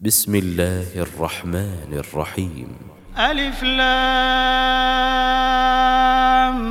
بسم الله الرحمن الرحيم. ألف لام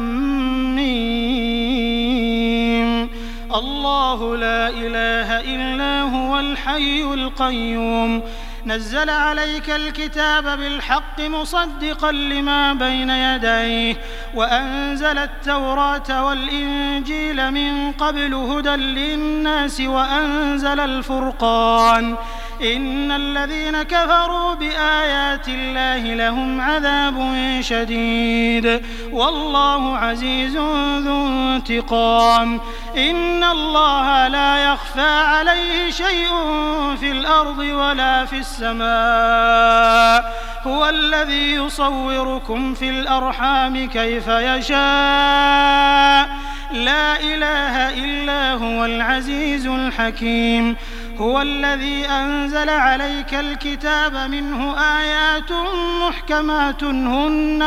ميم. الله لا إله إلا هو الحي القيوم نزل عليك الكتاب بالحق مصدقا لما بين يديه وأنزل التوراة والإنجيل من قبل هدى للناس وأنزل الفرقان إن الذين كفروا بآيات الله لهم عذاب شديد والله عزيز ذو انتقام. إن الله لا يخفى عليه شيء في الأرض ولا في السماء هو الذي يصوركم في الأرحام كيف يشاء لا إله إلا هو العزيز الحكيم. هو الذي أنزل عليك الكتاب منه آيات محكمات هن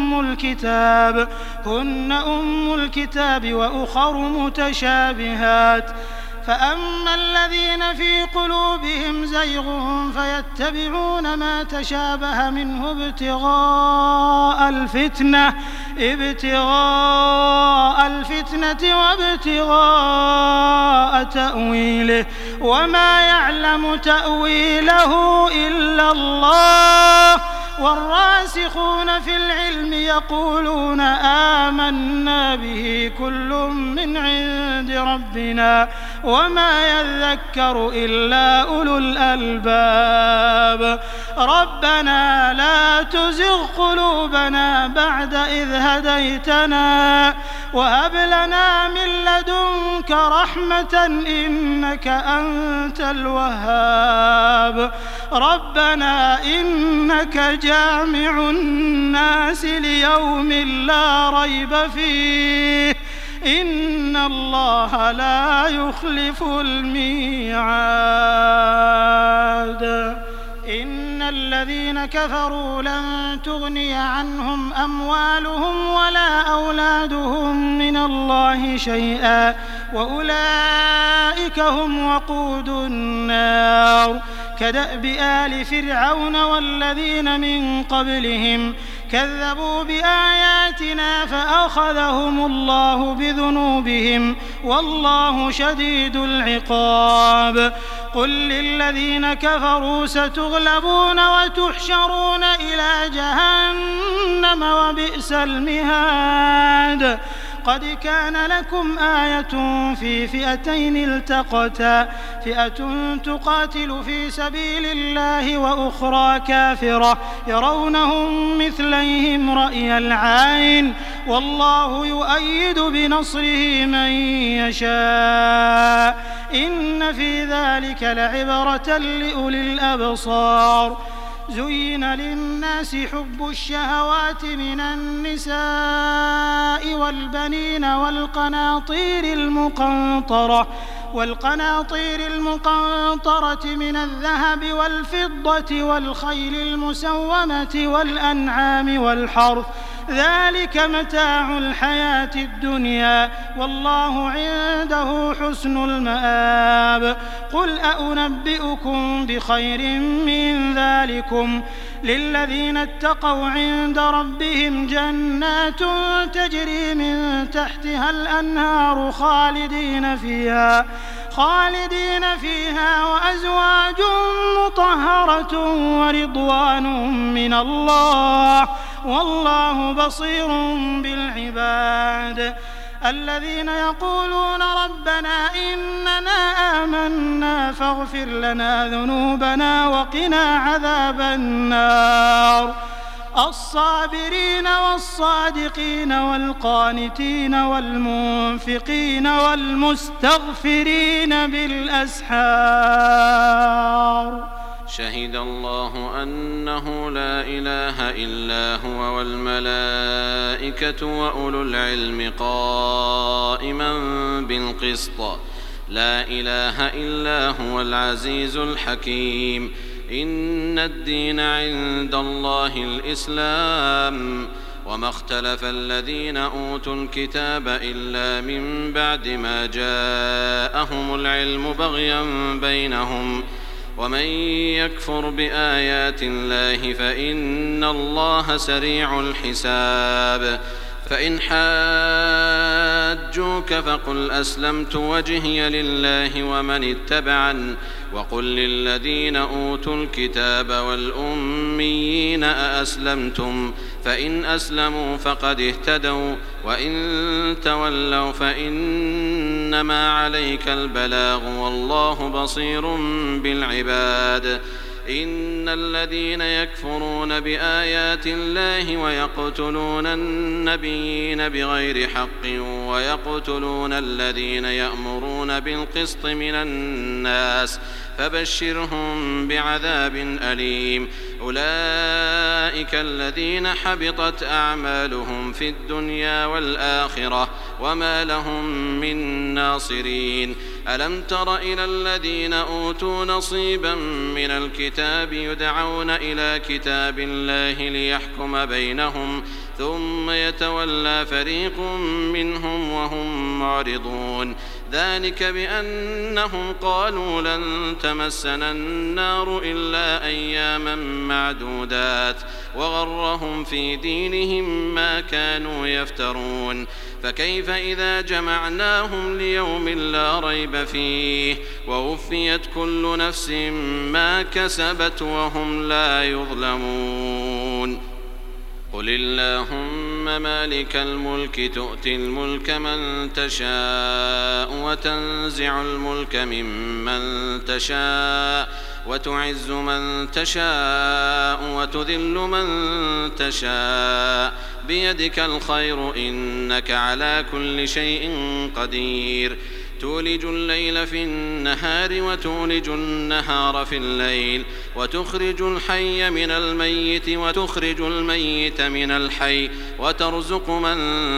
أم الكتاب وأخر متشابهات فأما الذين في قلوبهم زيغ فيتبعون ما تشابه منه ابتغاء الفتنة وابتغاء تأويله وما يعلم تأويله إلا الله والراسخون في العلم يقولون آمنا به كل من عند ربنا وما يذكر إلا أولو الألباب. ربنا لا تزغ قلوبنا بعد إذ هديتنا وهب لنا من لدنك رحمة إنك أنت الوهاب. ربنا إنك جامع الناس ليوم لا ريب فيه إن الله لا يخلف الميعاد. إن الذين كفروا لن تغني عنهم أموالهم ولا أولادهم من الله شيئا وأولئك هم وقود النار. كدأب آل فرعون والذين من قبلهم كذبوا بآياتنا فأخذهم الله بذنوبهم والله شديد العقاب. قل للذين كفروا ستغلبون وتحشرون إلى جهنم وبئس المهاد. قد كان لكم آية في فئتين التقتا فئة تقاتل في سبيل الله وأخرى كافرة يرونهم مثليهم رأي العين والله يؤيد بنصره من يشاء إن في ذلك لعبرة لأولي الأبصار. زين للناس حب الشهوات من النساء والبنين والقناطير المقنطرة من الذهب والفضة والخيل المسومة والأنعام والحرث ذلك متاع الحياة الدنيا والله عنده حسن المآب. قل أنبئكم بخير من ذلكم للذين اتقوا عند ربهم جنات تجري من تحتها الأنهار خالدين فيها وأزواج مطهرة ورضوان من الله والله بصير بالعباد. الذين يقولون ربنا إننا آمنا فاغفر لنا ذنوبنا وقنا عذاب النار. الصابرين والصادقين والقانتين والمنفقين والمستغفرين بالأسحار. شهد الله أنه لا إله إلا هو والملائكة وأولو العلم قائما بالقسط لا إله إلا هو العزيز الحكيم. إن الدين عند الله الإسلام وما اختلف الذين أوتوا الكتاب إلا من بعد ما جاءهم العلم بغيا بينهم ومن يكفر بآيات الله فإن الله سريع الحساب. فإن حاجوك فقل أسلمت وجهي لله ومن اتبعن وقل للذين أوتوا الكتاب والأميين أأسلمتم فإن أسلموا فقد اهتدوا وإن تولوا فإنما عليك البلاغ والله بصير بالعباد. إن الذين يكفرون بآيات الله ويقتلون النبيين بغير حق ويقتلون الذين يأمرون بالقسط من الناس فبشرهم بعذاب أليم. أولئك الذين حبطت أعمالهم في الدنيا والآخرة وما لهم من ناصرين. ألم تر إلى الذين أوتوا نصيبا من الكتاب يدعون إلى كتاب الله ليحكم بينهم ثم يتولى فريق منهم وهم معرضون. ذلك بأنهم قالوا لن تمسنا النار إلا أياما معدودات وغرهم في دينهم ما كانوا يفترون. فكيف إذا جمعناهم ليوم لا ريب فيه ووفيت كل نفس ما كسبت وهم لا يظلمون. قل اللهم مالك الملك تؤتي الملك من تشاء وتنزع الملك ممن تشاء وتعز من تشاء وتذل من تشاء بيدك الخير إنك على كل شيء قدير. تولج الليل في النهار وتولج النهار في الليل وتخرج الحي من الميت وتخرج الميت من الحي وترزق من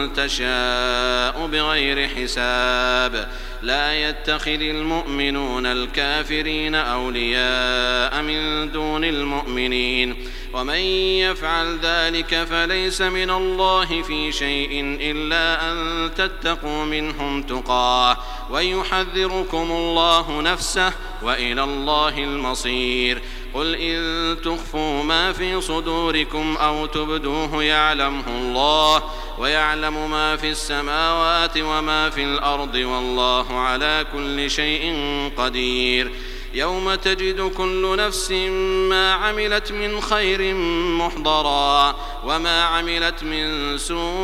تشاء بغير حساب. لا يتخذ المؤمنون الكافرين أولياء من دون المؤمنين ومن يفعل ذلك فليس من الله في شيء إلا أن تتقوا منهم تقاه ويحذركم الله نفسه وإلى الله المصير. قل إن تخفوا ما في صدوركم أو تبدوه يعلمه الله ويعلم ما في السماوات وما في الأرض والله على كل شيء قدير. يوم تجد كل نفس ما عملت من خير محضرا وما عملت من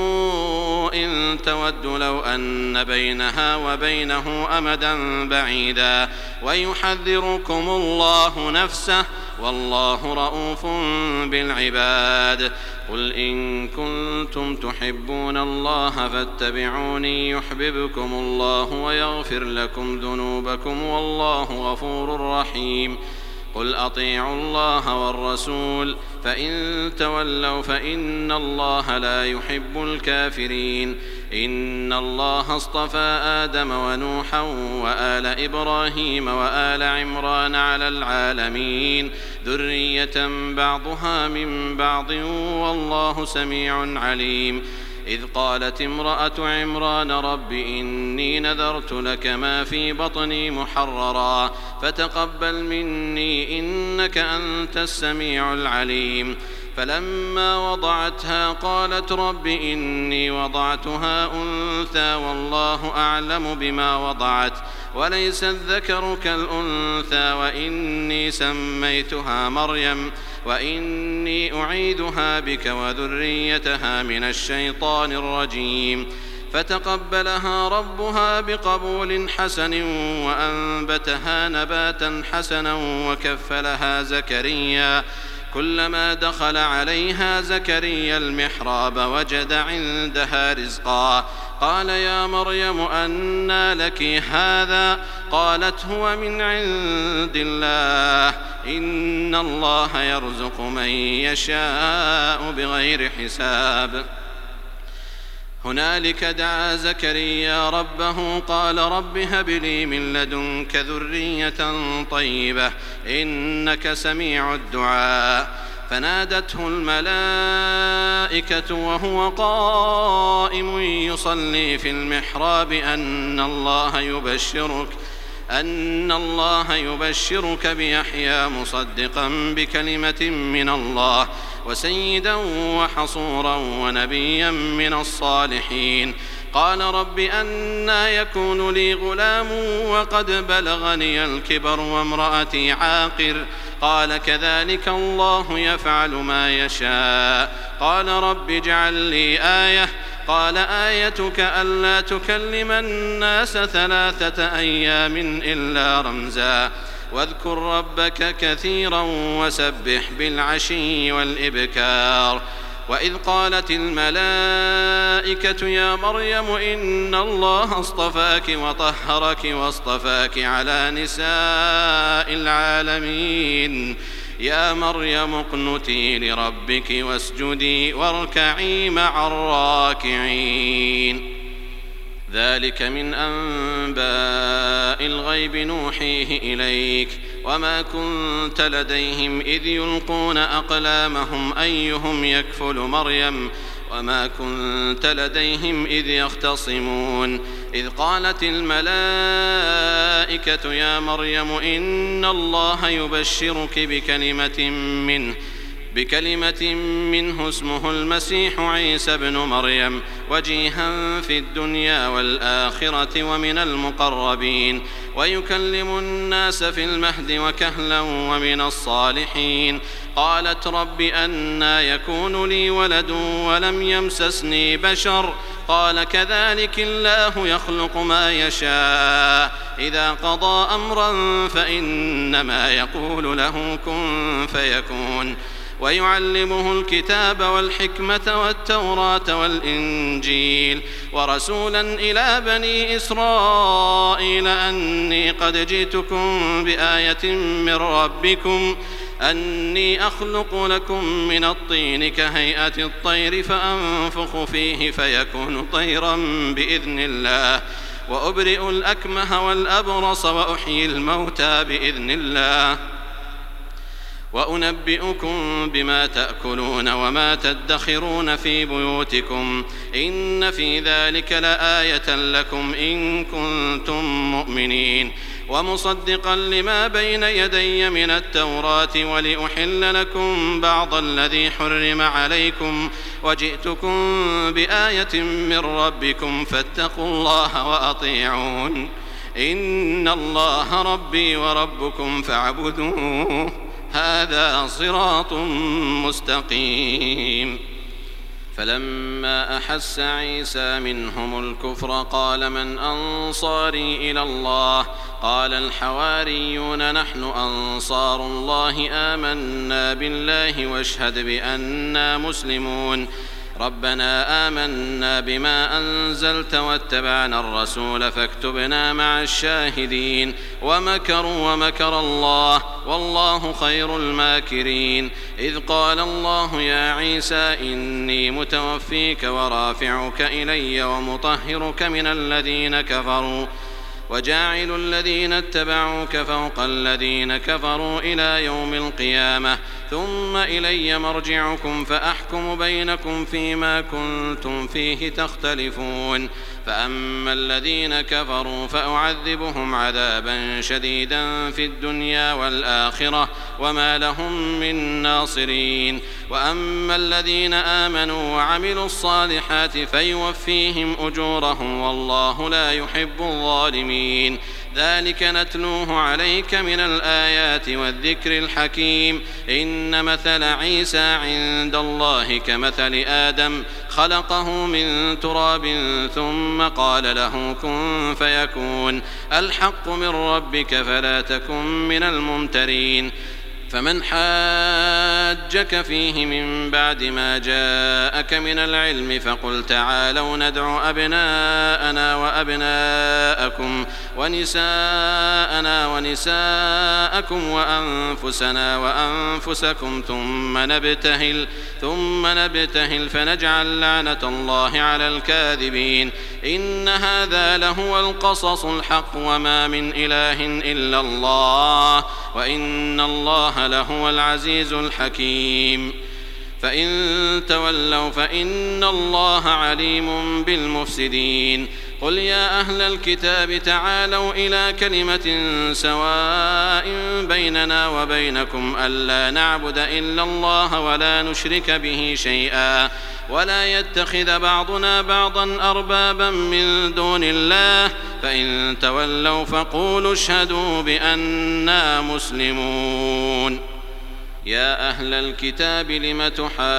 سوء تود لو أن بينها وبينه أمدا بعيدا ويحذركم الله نفسه والله رؤوف بالعباد. قل إن كنتم تحبون الله فاتبعوني يحببكم الله ويغفر لكم ذنوبكم والله غفور رحيم. قل أطيعوا الله والرسول فإن تولوا فإن الله لا يحب الكافرين. إن الله اصطفى آدم ونوحا وآل إبراهيم وآل عمران على العالمين ذرية بعضها من بعض والله سميع عليم. إذ قالت امرأة عمران رب إني نذرت لك ما في بطني محررا فتقبل مني إنك أنت السميع العليم. فلما وضعتها قالت رب إني وضعتها أنثى والله أعلم بما وضعت وليس الذكر كالأنثى وإني سميتها مريم وإني أعيدها بك وذريتها من الشيطان الرجيم. فتقبلها ربها بقبول حسن وأنبتها نباتا حسنا وكفلها زكريا. كلما دخل عليها زكريا المحراب وجد عندها رزقا قال يا مريم أنى لك هذا قالت هو من عند الله إن الله يرزق من يشاء بغير حساب. هنالك دعا زكريا ربه قال رب هب لي من لدنك ذرية طيبة إنك سميع الدعاء. فنادته الملائكة وهو قائم يصلي في المحراب أن أن الله يبشرك بيحيى مصدقا بكلمة من الله وسيدا وحصورا ونبيا من الصالحين. قال رب أنى يكون لي غلام وقد بلغني الكبر وامرأتي عاقر؟ قال كذلك الله يفعل ما يشاء. قال رب اجعل لي آية. قال آيتك ألا تكلم الناس 3 أيام إلا رمزا واذكر ربك كثيرا وسبح بالعشي والإبكار. وإذ قالت الملائكة يا مريم إن الله اصطفاك وطهرك واصطفاك على نساء العالمين يا مريم اقنتي لربك واسجدي واركعي مع الراكعين. ذلك من أنباء الغيب نوحيه إليك وما كنت لديهم إذ يلقون أقلامهم أيهم يكفل مريم وما كنت لديهم إذ يختصمون. إذ قالت الملائكة يا مريم إن الله يبشرك بكلمة منه اسمه المسيح عيسى بن مريم وجيها في الدنيا والآخرة ومن المقربين ويكلم الناس في المهد وكهلا ومن الصالحين. قالت رب أنى يكون لي ولد ولم يمسسني بشر؟ قال كذلك الله يخلق ما يشاء إذا قضى أمرا فإنما يقول له كن فيكون. ويعلمه الكتاب والحكمة والتوراة والإنجيل ورسولا إلى بني إسرائيل أني قد جئتكم بآية من ربكم أني أخلق لكم من الطين كهيئة الطير فأنفخ فيه فيكون طيرا بإذن الله وأبرئ الأكمه والأبرص وأحيي الموتى بإذن الله وأنبئكم بما تأكلون وما تدخرون في بيوتكم إن في ذلك لآية لكم إن كنتم مؤمنين. ومصدقا لما بين يدي من التوراة ولأحل لكم بعض الذي حرم عليكم وجئتكم بآية من ربكم فاتقوا الله وأطيعون إن الله ربي وربكم فاعبدوه هذا صراط مستقيم. فلما أحس عيسى منهم الكفر قال من أنصاري إلى الله؟ قال الحواريون نحن أنصار الله آمنا بالله واشهد بأننا مسلمون. ربنا آمنا بما أنزلت واتبعنا الرسول فاكتبنا مع الشاهدين. ومكروا ومكر الله والله خير الماكرين. إذ قال الله يا عيسى إني متوفيك ورافعك إلي ومطهرك من الذين كفروا وجاعل الذين اتبعوك فوق الذين كفروا إلى يوم القيامة ثم إلي مرجعكم فأحكم بينكم فيما كنتم فيه تختلفون. فأما الذين كفروا فأعذبهم عذابا شديدا في الدنيا والآخرة وما لهم من ناصرين. وأما الذين آمنوا وعملوا الصالحات فيوفيهم أجورهم والله لا يحب الظالمين. ذلك نتلوه عليك من الآيات والذكر الحكيم. إن مثل عيسى عند الله كمثل آدم خلقه من تراب ثم قال له كن فيكون. الحق من ربك فلا تكن من الممترين. فمن حاجك فيه من بعد ما جاءك من العلم فقل تعالوا ندع أبناءنا وأبناءكم ونساءنا ونساءكم وأنفسنا وأنفسكم ثم نبتهل فنجعل لعنة الله على الكاذبين. إن هذا لهو القصص الحق وما من إله إلا الله وإن الله لهو العزيز الحكيم. فإن تولوا فإن الله عليم بالمفسدين. قل يا أهل الكتاب تعالوا إلى كلمة سواء بيننا وبينكم ألا نعبد إلا الله ولا نشرك به شيئا ولا يتخذ بعضنا بعضا أربابا من دون الله فإن تولوا فقولوا اشهدوا بأننا مسلمون. يا أهل الكتاب لم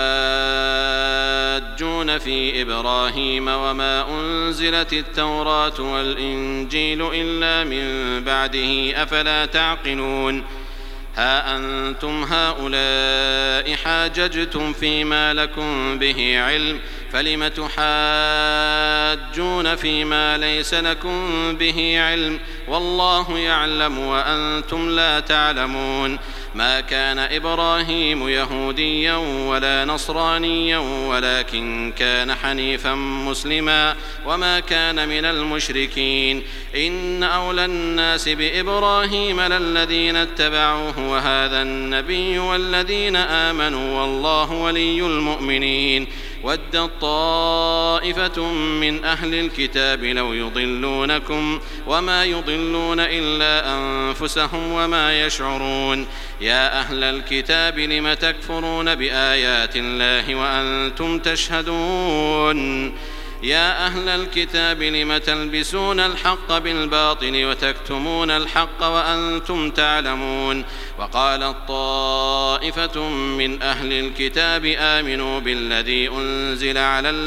تحاجون في إبراهيم وما أنزلت التوراة والإنجيل إلا من بعده أفلا تعقلون. ها أنتم هؤلاء حاججتم فيما لكم به علم فلم تحاجون فيما ليس لكم به علم والله يعلم وأنتم لا تعلمون. ما كان إبراهيم يهوديا ولا نصرانيا ولكن كان حنيفا مسلما وما كان من المشركين. إن أولى الناس بإبراهيم للذين اتبعوه وهذا النبي والذين آمنوا والله ولي المؤمنين. ودت طائفة من أهل الكتاب لو يضلونكم وما يضلون إلا أنفسهم وما يشعرون. يا أهل الكتاب لم تكفرون بآيات الله وأنتم تشهدون. يا أهل الكتاب لم تلبسون الحق بالباطل وتكتمون الحق وأنتم تعلمون. وقالت طائفة من أهل الكتاب آمنوا بالذي أنزل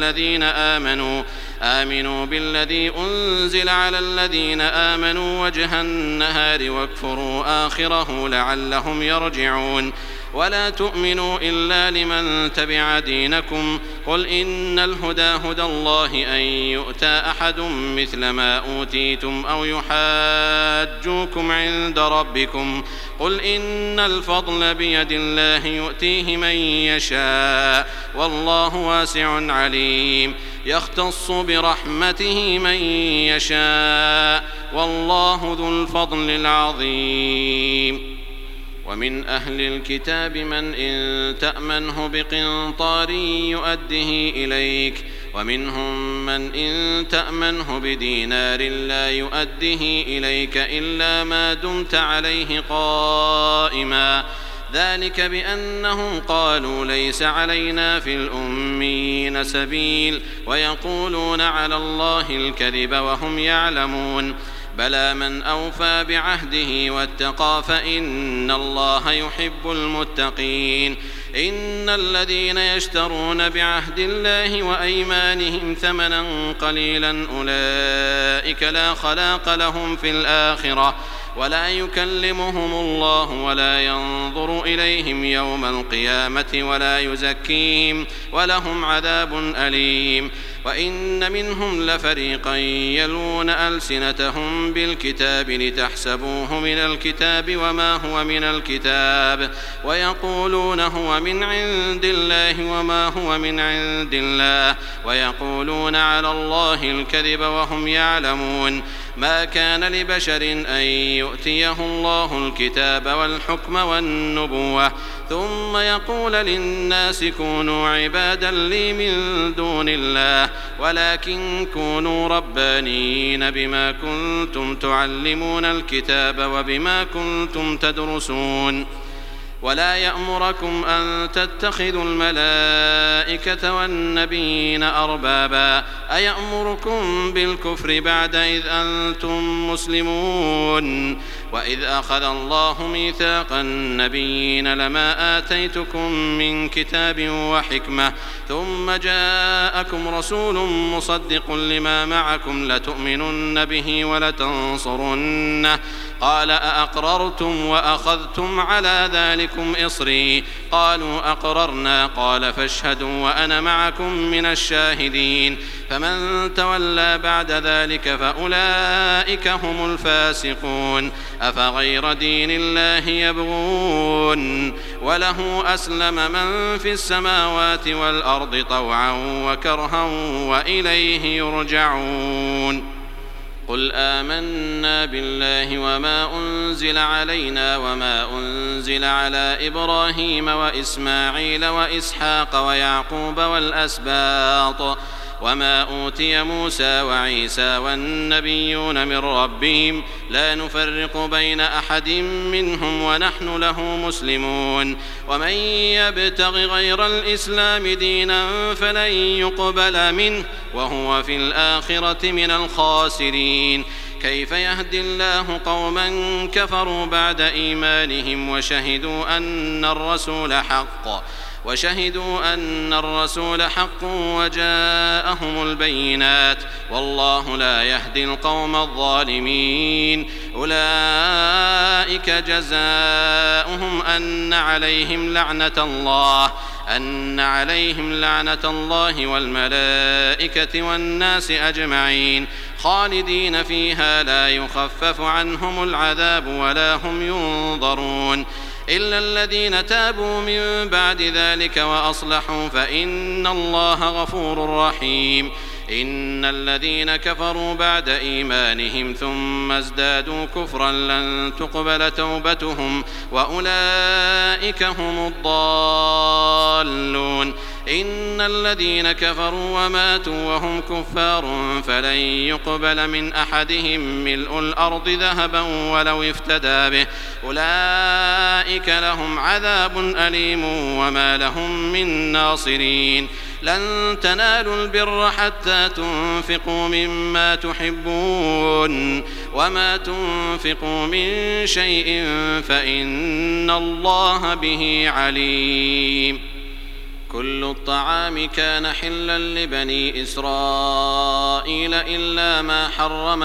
على الذين آمنوا وجه النهار واكفروا آخره لعلهم يرجعون. ولا تؤمنوا إلا لمن تبع دينكم قل إن الهدى هدى الله أن يؤتى أحد مثل ما أوتيتم أو يحاجوكم عند ربكم قل إن الفضل بيد الله يؤتيه من يشاء والله واسع عليم. يختص برحمته من يشاء والله ذو الفضل العظيم. ومن أهل الكتاب من إن تأمنه بقنطار يؤده إليك ومنهم من إن تأمنه بدينار لا يؤده إليك إلا ما دمت عليه قائما ذلك بأنهم قالوا ليس علينا في الأميين سبيل ويقولون على الله الكذب وهم يعلمون. بلى من أوفى بعهده واتقى فإن الله يحب المتقين. إن الذين يشترون بعهد الله وأيمانهم ثمنا قليلا أولئك لا خلاق لهم في الآخرة ولا يكلمهم الله ولا ينظر إليهم يوم القيامة ولا يزكيهم ولهم عذاب أليم. وإن منهم لفريقا يلون ألسنتهم بالكتاب لتحسبوه من الكتاب وما هو من الكتاب ويقولون هو من عند الله وما هو من عند الله ويقولون على الله الكذب وهم يعلمون. ما كان لبشر أن يؤتيه الله الكتاب والحكم والنبوة ثم يقول للناس كونوا عبادا لي من دون الله ولكن كونوا ربانيين بما كنتم تعلمون الكتاب وبما كنتم تدرسون. ولا يأمركم أن تتخذوا الملائكة والنبيين أربابا أيأمركم بالكفر بعد إذ أنتم مسلمون. وإذ أخذ الله ميثاق النبيين لما آتيتكم من كتاب وحكمة ثم جاءكم رسول مصدق لما معكم لتؤمنن به ولتنصرنه قال أأقررتم وأخذتم على ذلكم إصري قالوا أقررنا قال فاشهدوا وأنا معكم من الشاهدين. فمن تولى بعد ذلك فأولئك هم الفاسقون. أفغير دين الله يبغون وله أسلم من في السماوات والأرض طوعا وكرها وإليه يرجعون. قل آمنا بالله وما أنزل علينا وما أنزل على إبراهيم وإسماعيل وإسحاق ويعقوب والأسباط وما أوتي موسى وعيسى والنبيون من ربهم لا نفرق بين أحد منهم ونحن له مسلمون ومن يبتغ غير الإسلام دينا فلن يقبل منه وهو في الآخرة من الخاسرين كيف يهدي الله قوما كفروا بعد إيمانهم وشهدوا أن الرسول حق وجاءهم البينات والله لا يهدي القوم الظالمين أولئك جزاؤهم أن عليهم لعنة الله والملائكة والناس أجمعين خالدين فيها لا يخفف عنهم العذاب ولا هم ينظرون إلا الذين تابوا من بعد ذلك وأصلحوا فإن الله غفور رحيم إن الذين كفروا بعد إيمانهم ثم ازدادوا كفرا لن تقبل توبتهم وأولئك هم الضالون إن الذين كفروا وماتوا وهم كفار فلن يقبل من أحدهم ملء الأرض ذهبا ولو افتدى به أولئك لهم عذاب أليم وما لهم من ناصرين لن تنالوا البر حتى تنفقوا مما تحبون وما تنفقوا من شيء فإن الله به عليم كل الطعام كان حلا لبني إسرائيل إلا ما حرم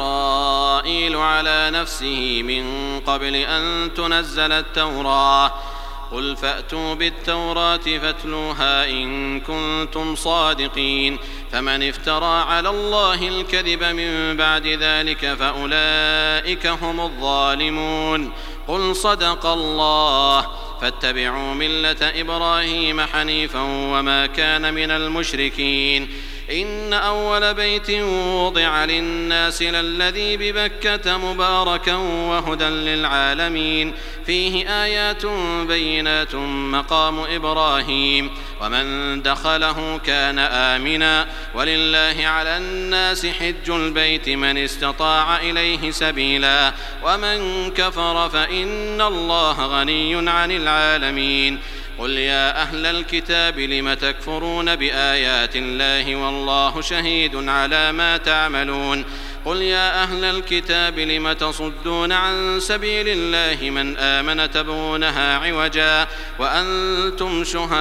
إسرائيل على نفسه من قبل أن تنزل التوراة قل فأتوا بالتوراة فاتلوها إن كنتم صادقين فمن افترى على الله الكذب من بعد ذلك فأولئك هم الظالمون قل صدق الله فاتبعوا ملة إبراهيم حنيفا وما كان من المشركين إن أول بيت وضع للناس للذي ببكة مباركا وهدى للعالمين فيه آيات بينات مقام إبراهيم ومن دخله كان آمنا ولله على الناس حج البيت من استطاع إليه سبيلا ومن كفر فإن الله غني عن العالمين قل يا أهل الكتاب لم تكفرون بآيات الله والله شهيد على ما تعملون قل يا أهل الكتاب لم تصدون عن سبيل الله من آمن تبغونها عوجا وأنتم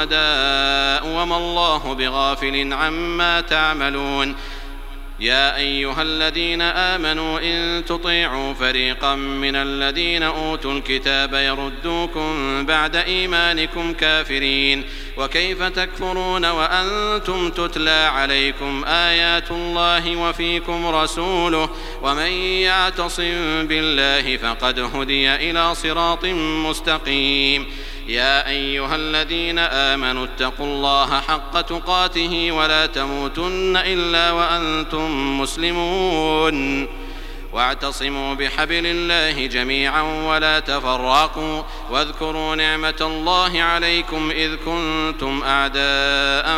شهداء وما الله بغافل عما تعملون يا أيها الذين آمنوا إن تطيعوا فريقا من الذين أوتوا الكتاب يردوكم بعد إيمانكم كافرين وكيف تكفرون وأنتم تتلى عليكم آيات الله وفيكم رسوله ومن يعتصم بالله فقد هدي إلى صراط مستقيم يا أيها الذين آمنوا اتقوا الله حق تقاته ولا تموتن إلا وأنتم مسلمون واعتصموا بحبل الله جميعا ولا تفرقوا واذكروا نعمة الله عليكم إذ كنتم أعداء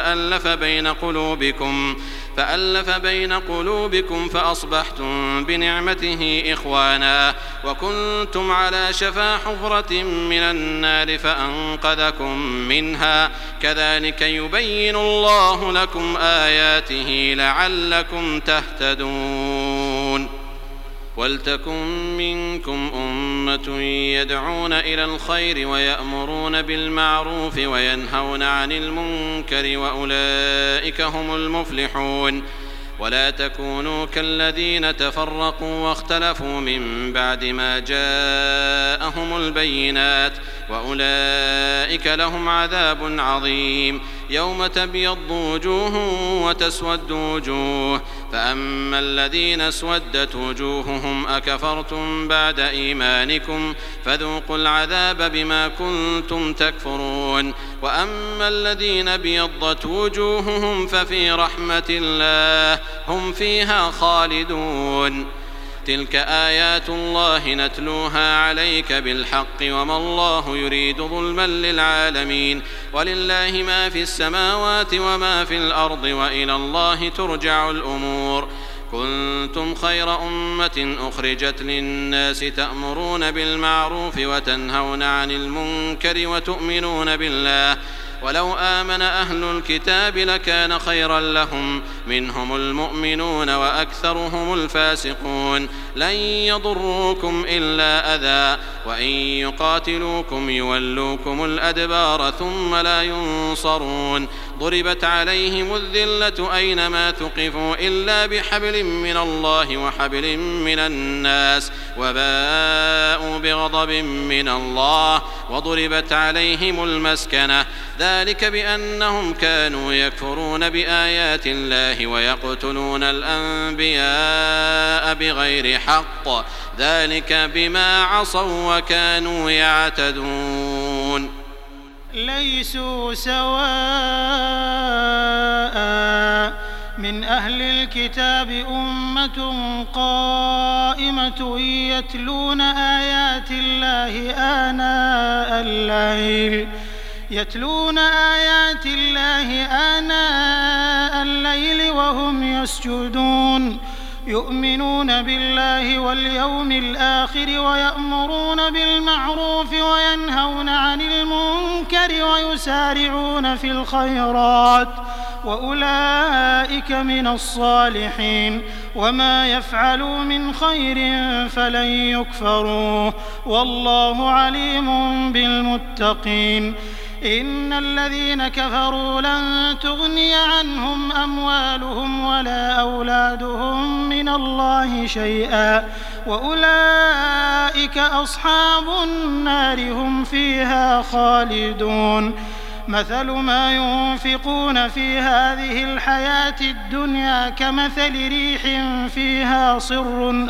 فألف بين قلوبكم فأصبحتم بنعمته إخوانا وكنتم على شفا حفرة من النار فأنقذكم منها كذلك يبين الله لكم آياته لعلكم تهتدون ولتكن منكم أمة يدعون إلى الخير ويأمرون بالمعروف وينهون عن المنكر وأولئك هم المفلحون ولا تكونوا كالذين تفرقوا واختلفوا من بعد ما جاءهم البينات وأولئك لهم عذاب عظيم يوم تبيض وجوه وتسود وجوه فأما الذين اسودت وجوههم أكفرتم بعد إيمانكم فذوقوا العذاب بما كنتم تكفرون وأما الذين بيضت وجوههم ففي رحمة الله هم فيها خالدون تلك آيات الله نتلوها عليك بالحق وما الله يريد ظلما للعالمين ولله ما في السماوات وما في الأرض وإلى الله ترجع الأمور كنتم خير أمة أخرجت للناس تأمرون بالمعروف وتنهون عن المنكر وتؤمنون بالله ولو آمن أهل الكتاب لكان خيرا لهم منهم المؤمنون وأكثرهم الفاسقون لن يضروكم إلا أذى وإن يقاتلوكم يولوكم الأدبار ثم لا ينصرون ضربت عليهم الذلة أينما ثقفوا إلا بحبل من الله وحبل من الناس وباءوا بغضب من الله وضربت عليهم المسكنة ذلك بأنهم كانوا يكفرون بآيات الله ويقتلون الأنبياء بغير حق ذلك بما عصوا وكانوا يعتدون ليسوا سواء من أهل الكتاب أمة قائمة يتلون آيات الله آناء الليل وهم يسجدون يؤمنون بالله واليوم الآخر ويأمرون بالمعروف وينهون عن المنكر ويسارعون في الخيرات وأولئك من الصالحين وما يفعلوا من خير فلن يكفروه والله عليم بالمتقين إن الذين كفروا لن تغني عنهم أموالهم ولا أولادهم من الله شيئا وأولئك أصحاب النار هم فيها خالدون مثل ما ينفقون في هذه الحياة الدنيا كمثل ريح فيها صر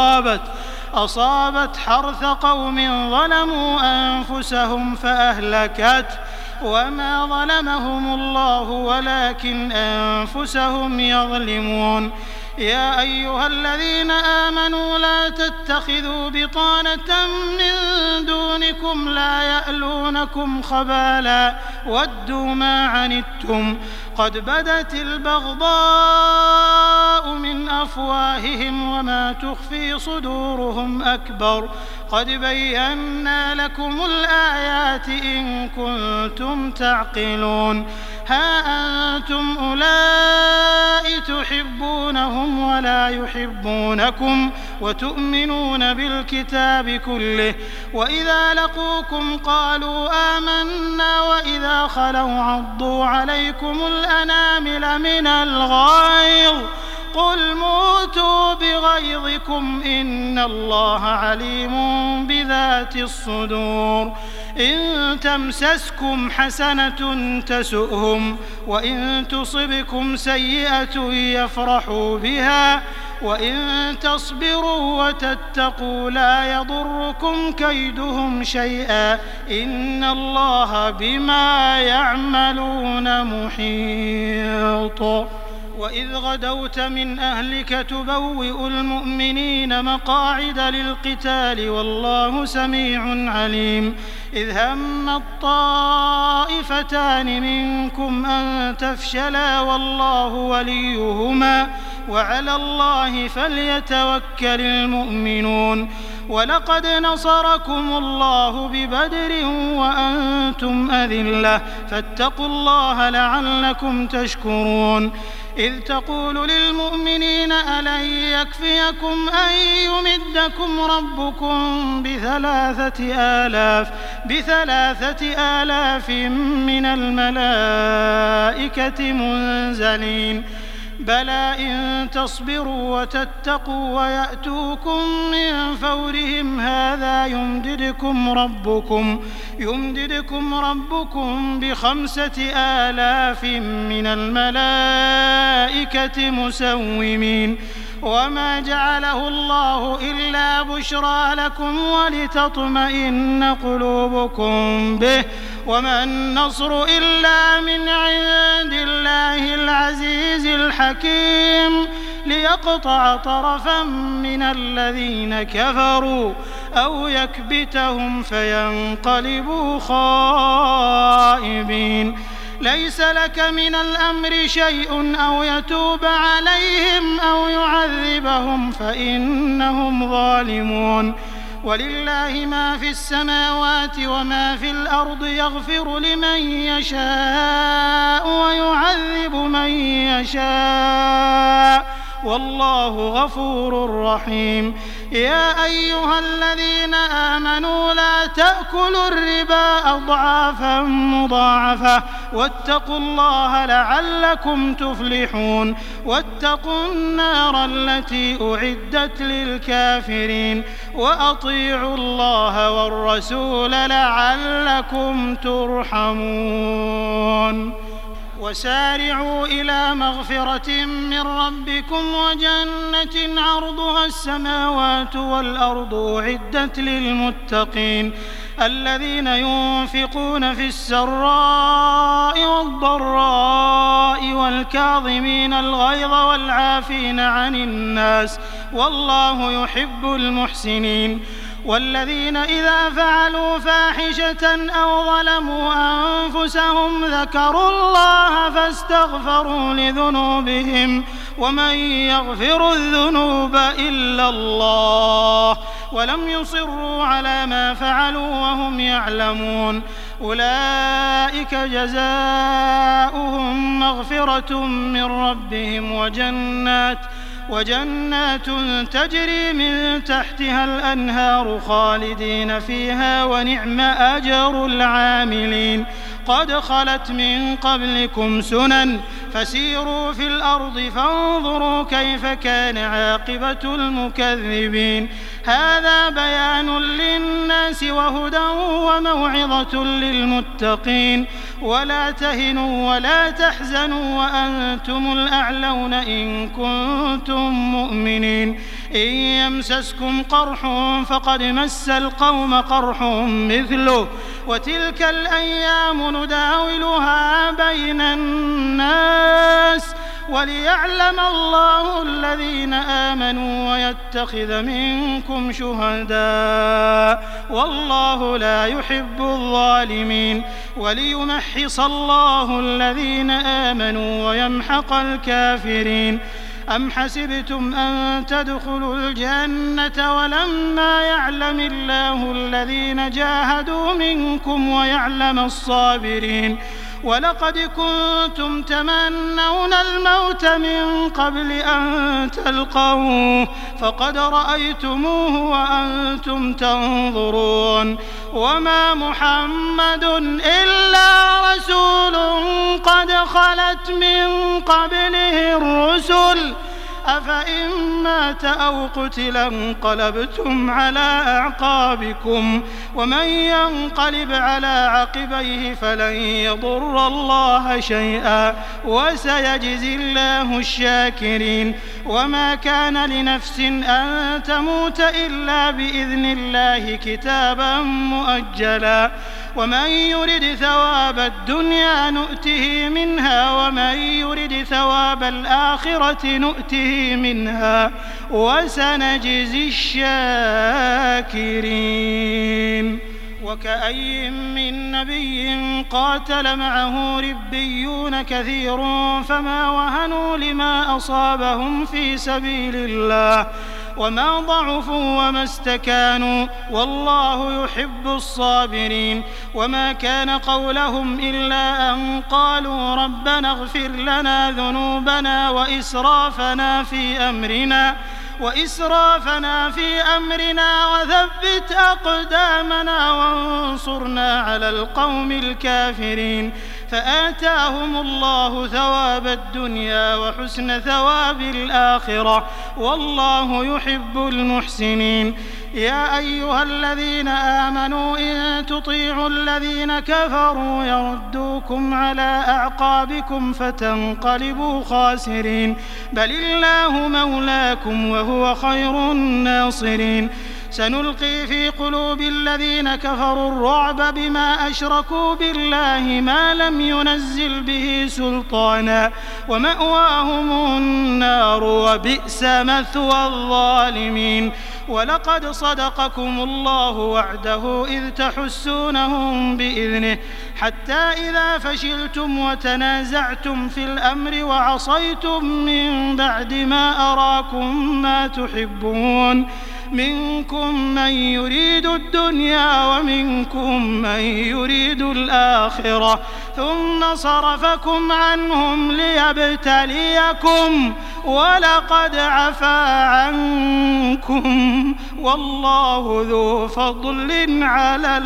أصابت حرث قوم ظلموا أنفسهم فأهلكته وما ظلمهم الله ولكن أنفسهم يظلمون يا أيها الذين آمنوا لا تتخذوا بطانة من دونكم لا يألونكم خبالا ودوا ما عنتم قد بدت البغضاء من أفواههم وما تخفي صدورهم أكبر قد بينا لكم الآيات إن كنتم تعقلون ها أنتم أولئك تحبونهم ولا يحبونكم وتؤمنون بالكتاب كله وإذا لقوكم قالوا آمنا وإذا خلوا عضوا عليكم الأنامل من الغيظ قل موتوا بغيظكم إن الله عليم بذات الصدور إن تمسسكم حسنة تسؤهم وإن تصبكم سيئة يفرحوا بها وإن تصبروا وتتقوا لا يضركم كيدهم شيئا إن الله بما يعملون محيط وإذ غدوت من أهلك تبوئ المؤمنين مقاعد للقتال والله سميع عليم إذ هم الطائفتان منكم أن تفشلا والله وليهما وعلى الله فليتوكل المؤمنون ولقد نصركم الله ببدر وأنتم أذلة فاتقوا الله لعلكم تشكرون إذ تقول للمؤمنين ألن يكفيكم أن يمدكم ربكم بثلاثة آلاف من الملائكة منزلين بلى إن تصبروا وتتقوا ويأتوكم من فورهم هذا يمددكم ربكم ب5,000 من الملائكة مسومين وما جعله الله إلا بشرى لكم ولتطمئن قلوبكم به وما النصر إلا من عند الله العزيز الحكيم ليقطع طرفا من الذين كفروا أو يكبتهم فينقلبوا خائبين. ليس لك من الأمر شيء أو يتوب عليهم أو يعذبهم فإنهم ظالمون. ولله ما في السماوات وما في الأرض يغفر لمن يشاء ويعذب من يشاء والله غفور رحيم. يا أيها الذين آمنوا لا تأكلوا الربا أضعافا مضاعفة واتقوا الله لعلكم تفلحون. واتقوا النار التي أعدت للكافرين وأطيعوا الله والرسول لعلكم ترحمون. وسارعوا إلى مغفرة من ربكم وجنة عرضها السماوات والأرض أعدت للمتقين الذين ينفقون في السراء والضراء والكاظمين الغيظ والعافين عن الناس والله يحب المحسنين. والذين إذا فعلوا فاحشة أو ظلموا أنفسهم ذكروا الله فاستغفروا لذنوبهم ومن يغفر الذنوب إلا الله ولم يصروا على ما فعلوا وهم يعلمون. أولئك جزاؤهم مغفرة من ربهم وجنات تجري من تحتها الأنهار خالدين فيها ونعم أجر العاملين. قد خلت من قبلكم سنن فسيروا في الأرض فانظروا كيف كان عاقبة المكذبين. هذا بيان للناس وهدى وموعظة للمتقين. ولا تهنوا ولا تحزنوا وأنتم الأعلون إن كنتم مؤمنين. إن يمسسكم قرح فقد مس القوم قرح مثله وتلك الأيام نداولها بين الناس وليعلم الله الذين آمنوا ويتخذ منكم شهداء والله لا يحب الظالمين. وليمحص الله الذين آمنوا ويمحق الكافرين. أم حسبتم أن تدخلوا الجنة ولما يعلم الله الذين جاهدوا منكم ويعلم الصابرين. ولقد كنتم تمنون الموت من قبل أن تلقوه فقد رأيتموه وأنتم تنظرون. وما محمد إلا رسول قد خلت من قبله الرسل أفإن مات أو قتل انقلبتم على أعقابكم ومن ينقلب على عقبيه فلن يضر الله شيئا وسيجزي الله الشاكرين. وما كان لنفس أن تموت إلا بإذن الله كتابا مؤجلا. ومن يرد ثواب الدنيا نؤته منها ومن يرد ثواب الآخرة نؤته منها وسنجزي الشاكرين. وكأي من نبي قاتل معه ربيون كثير فما وهنوا لما أصابهم في سبيل الله وما ضعفوا وما استكانوا والله يحب الصابرين. وما كان قولهم إلا أن قالوا ربنا اغفر لنا ذنوبنا وإسرافنا في أمرنا وثبت أقدامنا وانصرنا على القوم الكافرين. فآتاهم الله ثواب الدنيا وحسن ثواب الآخرة والله يحب المحسنين. يا أيها الذين آمنوا إن تطيعوا الذين كفروا يردوكم على أعقابكم فتنقلبوا خاسرين بل الله مولاكم وهو خير الناصرين. سنلقي في قلوب الذين كفروا الرعب بما أشركوا بالله ما لم ينزل به سلطانا ومأواهم النار وبئس مثوى الظالمين. ولقد صدقكم الله وعده إذ تحسونهم بإذنه حتى إذا فشلتم وتنازعتم في الأمر وعصيتم من بعد ما أراكم ما تحبون منكم من يريد الدنيا ومنكم من يريد الآخرة ثم صرفكم عنهم ليبتليكم ولقد عفا عنكم والله ذو فضل على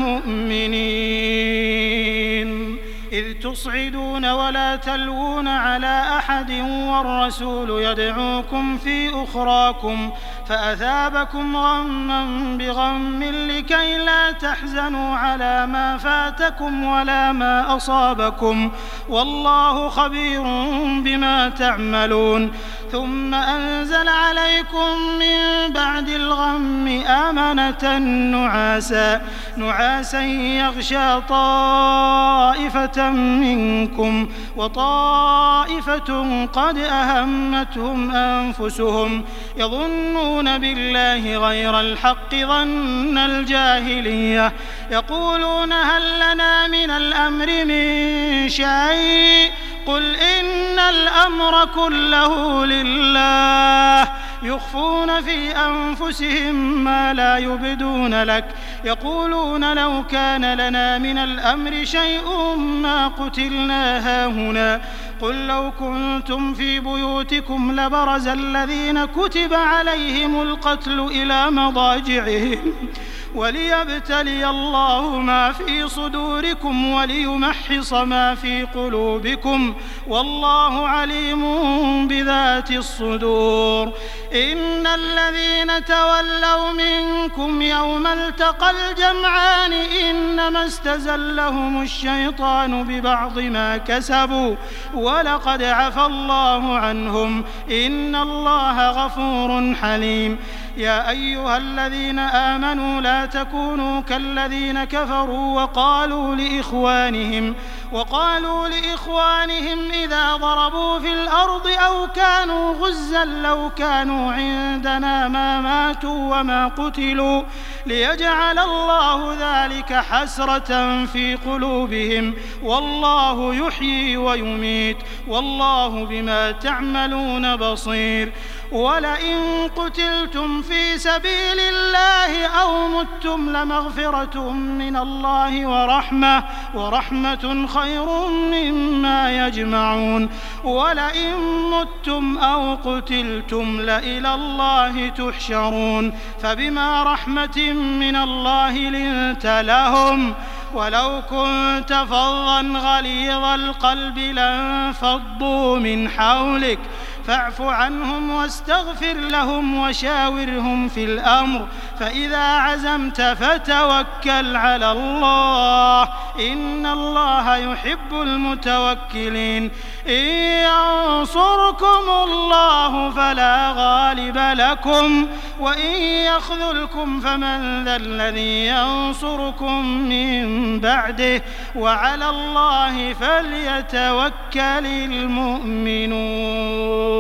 المؤمنين. إذ تصعدون ولا تلوون على أحد والرسول يدعوكم في أخراكم فأثابكم غما بغم لكي لا تحزنوا على ما فاتكم ولا ما أصابكم والله خبير بما تعملون. ثم أنزل عليكم من بعد الغم آمنة نعاسا يغشى طائفة منكم وطائفة قد أهمتهم أنفسهم يظنون بالله غير الحق ظن الجاهلية يقولون هل لنا من الأمر من شيء قل إن الأمر كله لله يخفون في أنفسهم ما لا يبدون لك يقولون لو كان لنا من الأمر شيء ما قتلنا هاهنا قل لو كنتم في بيوتكم لبرز الذين كتب عليهم القتل إلى مضاجعهم وليبتلي الله ما في صدوركم وليمحص ما في قلوبكم والله عليم بذات الصدور. إن الذين تولوا منكم يوم التقى الجمعان إنما استزلهم الشيطان ببعض ما كسبوا ولقد عفا الله عنهم إن الله غفور حليم. يا أيها الذين آمنوا لا تكونوا كالذين كفروا وقالوا لإخوانهم إذا ضربوا في الأرض أو كانوا غزا لو كانوا عندنا ما ماتوا وما قتلوا ليجعل الله ذلك حسرة في قلوبهم والله يحيي ويميت والله بما تعملون بصير. ولئن قتلتم في سبيل الله أو متم لمغفرة من الله ورحمة خير مما يجمعون. ولئن متم أو قتلتم لإلى الله تحشرون فبما رحمة من الله لنت لهم ولو كنت فظا غليظ القلب لانفضوا من حولك فاعف عنهم واستغفر لهم وشاورهم في الأمر فإذا عزمت فتوكل على الله إن الله يحب المتوكلين. إن ينصركم الله فلا غالب لكم وإن يخذلكم فمن ذا الذي ينصركم من بعده وعلى الله فليتوكل المؤمنون.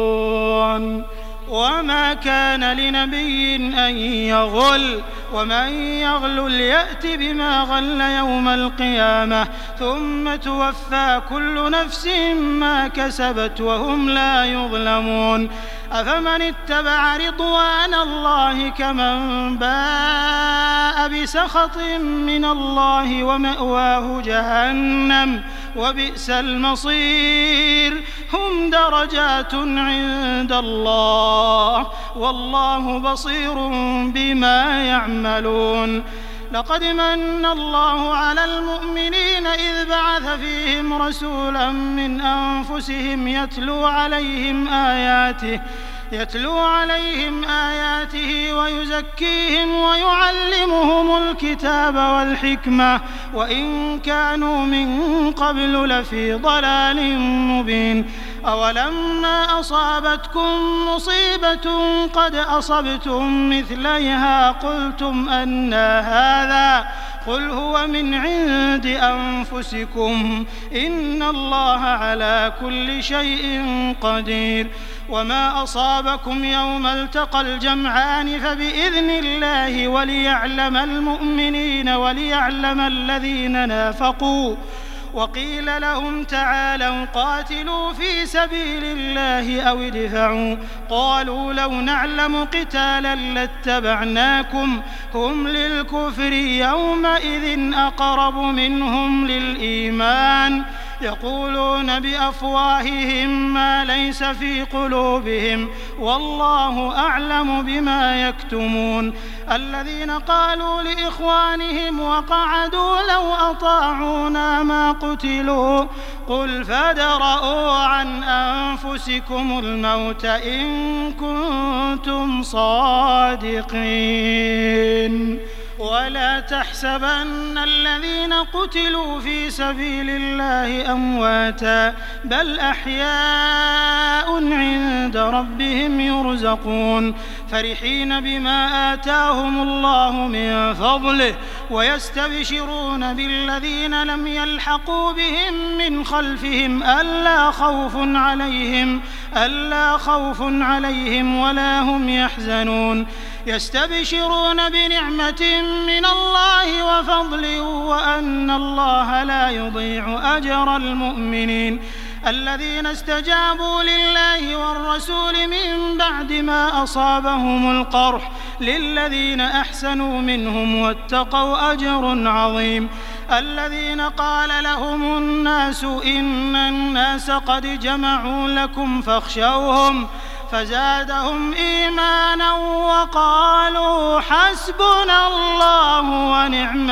وما كان لنبي أن يغل ومن يغل يأت بما غل يوم القيامة ثم توفى كل نفس ما كسبت وهم لا يظلمون. أفمن اتبع رضوان الله كمن باء بسخط من الله ومأواه جهنم وبئس المصير. هم درجات عند الله والله بصير بما يعملون. لقد من الله على المؤمنين إذ بعث فيهم رسولا من أنفسهم يتلو يتلو عليهم آياته ويزكيهم ويعلمهم الكتاب والحكمة وإن كانوا من قبل لفي ضلال مبين. أولما أصابتكم مصيبة قد أصبتم مثليها قلتم أنى هذا قل هو من عند أنفسكم إن الله على كل شيء قدير. وما أصابكم يوم التقى الجمعان فبإذن الله وليعلم المؤمنين وليعلم الذين نافقوا. وقيل لهم تعالوا قاتلوا في سبيل الله أو ادفعوا قالوا لو نعلم قتالا لاتبعناكم هم للكفر يومئذ أقرب منهم للإيمان يقولون بأفواههم ما ليس في قلوبهم والله أعلم بما يكتمون. الذين قالوا لإخوانهم وقعدوا لو أطاعونا ما قتلوا قل فادرءوا عن أنفسكم الموت إن كنتم صادقين. ولا تحسبن الذين قتلوا في سبيل الله أمواتا بل أحياء عند ربهم يرزقون فرحين بما آتاهم الله من فضله ويستبشرون بالذين لم يلحقوا بهم من خلفهم ألا خوف عليهم ولا هم يحزنون يستبشرون بنعمة من الله وفضل وأن الله لا يضيع أجر المؤمنين. الذين استجابوا لله والرسول من بعد ما أصابهم القرح للذين أحسنوا منهم واتقوا أجر عظيم. الذين قال لهم الناس إن الناس قد جمعوا لكم فاخشوهم فزادهم إيمانا وقالوا حسبنا الله ونعم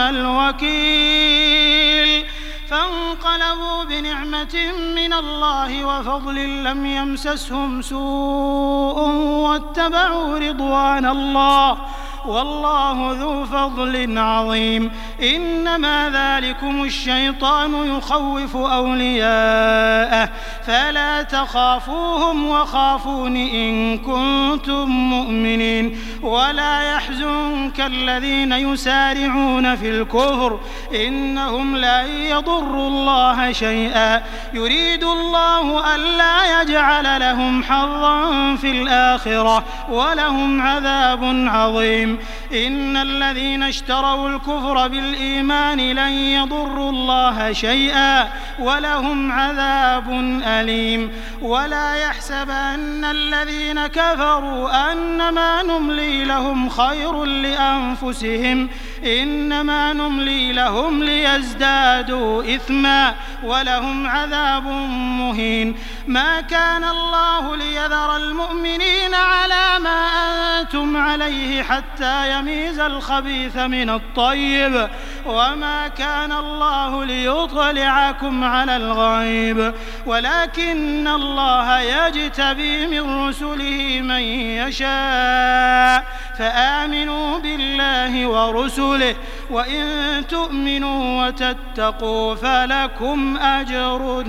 الوكيل فانقلبوا بنعمة من الله وفضل لم يمسسهم سوء واتبعوا رضوان الله والله ذو فضل عظيم. إنما ذلكم الشيطان يخوف أولياءه فلا تخافوهم وخافون إن كنتم مؤمنين. ولا يحزنك الذين يسارعون في الكفر إنهم لن يضروا الله شيئا يريد الله ألا يجعل لهم حظا في الآخرة ولهم عذاب عظيم. إن الذين اشتروا الكفر بالإيمان لن يضروا الله شيئا ولهم عذاب أليم. ولا يحسبن الذين كفروا أنما نملي لهم خير لأنفسهم إنما نملي لهم ليزدادوا إثما ولهم عذاب مهين. ما كان الله ليذر المؤمنين على ما أنتم عليه حتى يميز الخبيث من الطيب وما كان الله ليطلعكم على الغيب ولكن الله يجتبي من رسله من يشاء فآمنوا بالله ورسله وإن تؤمنوا وتتقوا فلكم أجر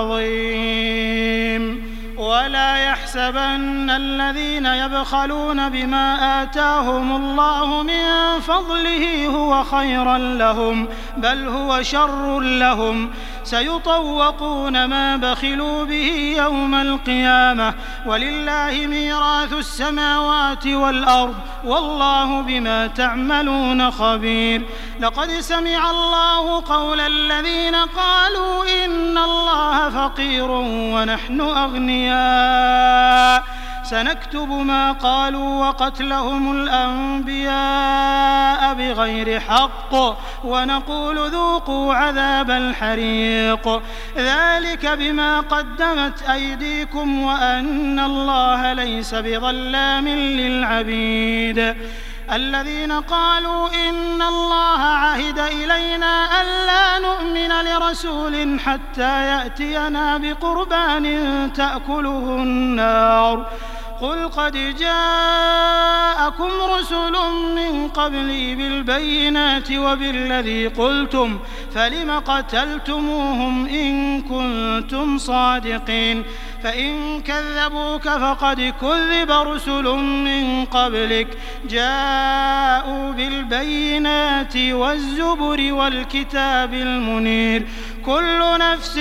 عظيم. ولا يحسبن الذين يبخلون بما آتاهم الله من فضله هو خيرا لهم بل هو شر لهم سيطوقون ما بخلوا به يوم القيامة ولله ميراث السماوات والأرض والله بما تعملون خبير. لقد سمع الله قول الذين قالوا إن الله فقير ونحن أغنياء سنكتب ما قالوا وقتلهم الأنبياء بغير حق ونقول ذوقوا عذاب الحريق ذلك بما قدمت أيديكم وأن الله ليس بظلام للعبيد. الذين قالوا إن الله عهد إلينا ألا نؤمن لرسول حتى يأتينا بقربان تأكله النار قل قد جاءكم رسل من قبلي بالبينات وبالذي قلتم فلم قتلتموهم إن كنتم صادقين فإن كذبوك فقد كذب رسل من قبلك جاءوا بالبينات والزبر والكتاب المنير كل نفس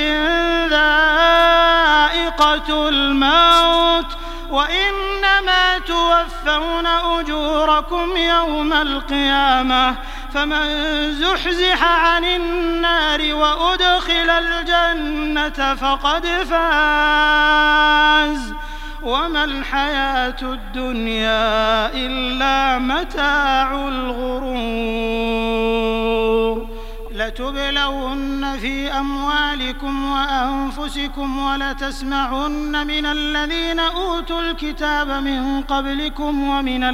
ذائقة الموت وإنما توفون أجوركم يوم القيامة فمن زحزح عن النار وأدخل الجنة فقد فاز وما الحياة الدنيا إلا متاع الغرور لتبلون في أموالكم وأنفسكم ولتسمعن من الذين أوتوا الكتاب من قبلكم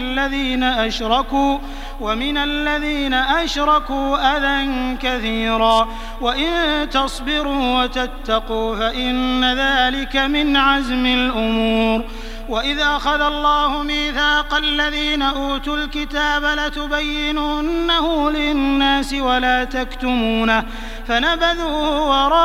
ومن الذين أشركوا أذى كثيرا وإن تصبروا وتتقوا فإن ذلك من عزم الأمور وإذا أخذ الله ميثاق الذين أوتوا الكتاب لتبيننه للناس ولا تكتمونه فنبذوه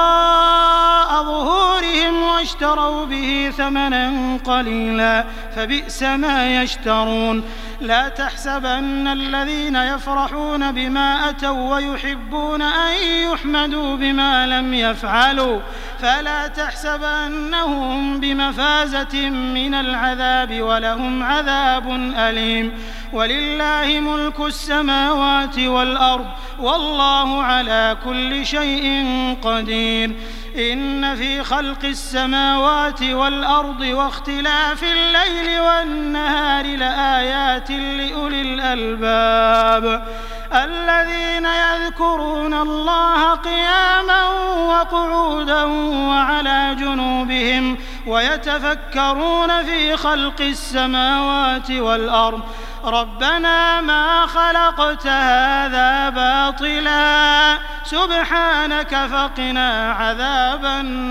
وراء ظهورهم واشتروا به ثمنا قليلا فبئس ما يشترون لا تحسبن الذين يفرحون بما أتوا ويحبون أن يحمدوا بما لم يفعلوا فلا تحسبنهم بمفازة من العذاب ولهم عذاب أليم ولله ملك السماوات والأرض والله على كل شيء قدير إن في خلق السماوات والأرض واختلاف الليل والنهار لآيات لأولي الألباب الذين يذكرون الله قياما وقعودا وعلى جنوبهم ويتفكرون في خلق السماوات والأرض ربنا ما خلقت هذا باطلا سبحانك فقنا عذاب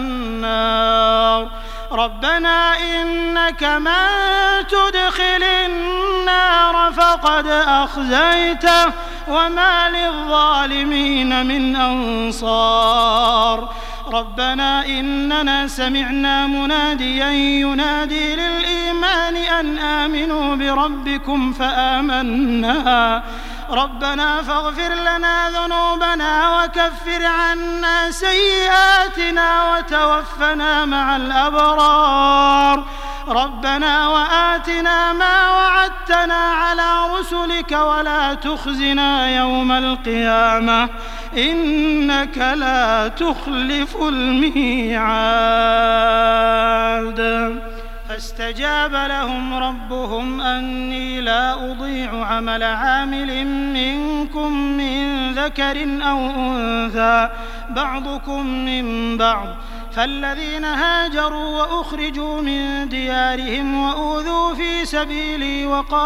النار ربنا إنك من تدخل النار فقد أخزيته وما للظالمين من أنصار ربنا إننا سمعنا مناديا ينادي للإيمان أن آمنوا بربكم فآمنا ربنا فاغفر لنا ذنوبنا وكفر عنا سيئاتنا وتوفنا مع الأبرار ربنا وآتنا ما وعدتنا على رسلك ولا تخزنا يوم القيامة إنك لا تخلف الميعاد فاستجاب لهم ربهم أني لا أضيع عمل عامل منكم من ذكر أو أنثى بعضكم من بعض فالذين هاجروا وأخرجوا من ديارهم وأوذوا في سبيلي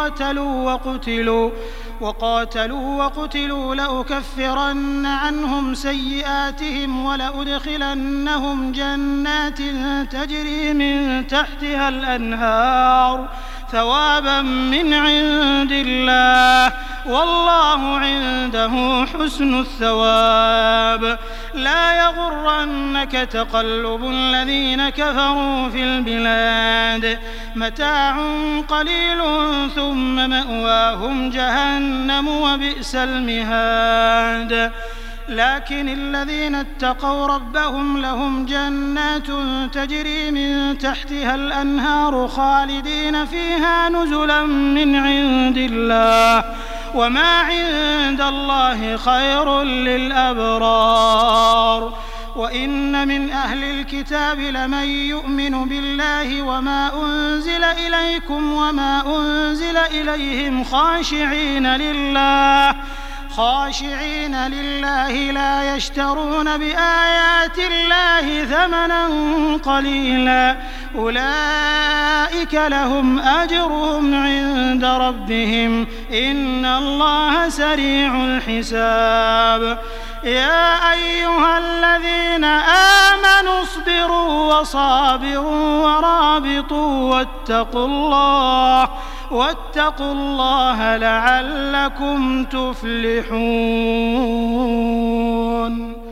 وقاتلوا وقتلوا لأكفرن عنهم سيئاتهم ولأدخلنهم جنات تجري من تحتها الأنهار ثوابا من عند الله والله عنده حسن الثواب لا يغرنك تقلب الذين كفروا في البلاد متاع قليل ثم مأواهم جهنم وبئس المهاد لكن الذين اتقوا ربهم لهم جنات تجري من تحتها الأنهار خالدين فيها نزلا من عند الله وما عند الله خير للأبرار وإن من أهل الكتاب لمن يؤمن بالله وما أنزل إليكم وما أنزل إليهم خاشعين لله لا يشترون بآيات الله ثمنا قليلا أولئك لهم أجرهم عند ربهم إن الله سريع الحساب يا أيها الذين آمنوا اصبروا وصابروا ورابطوا واتقوا الله لعلكم تفلحون.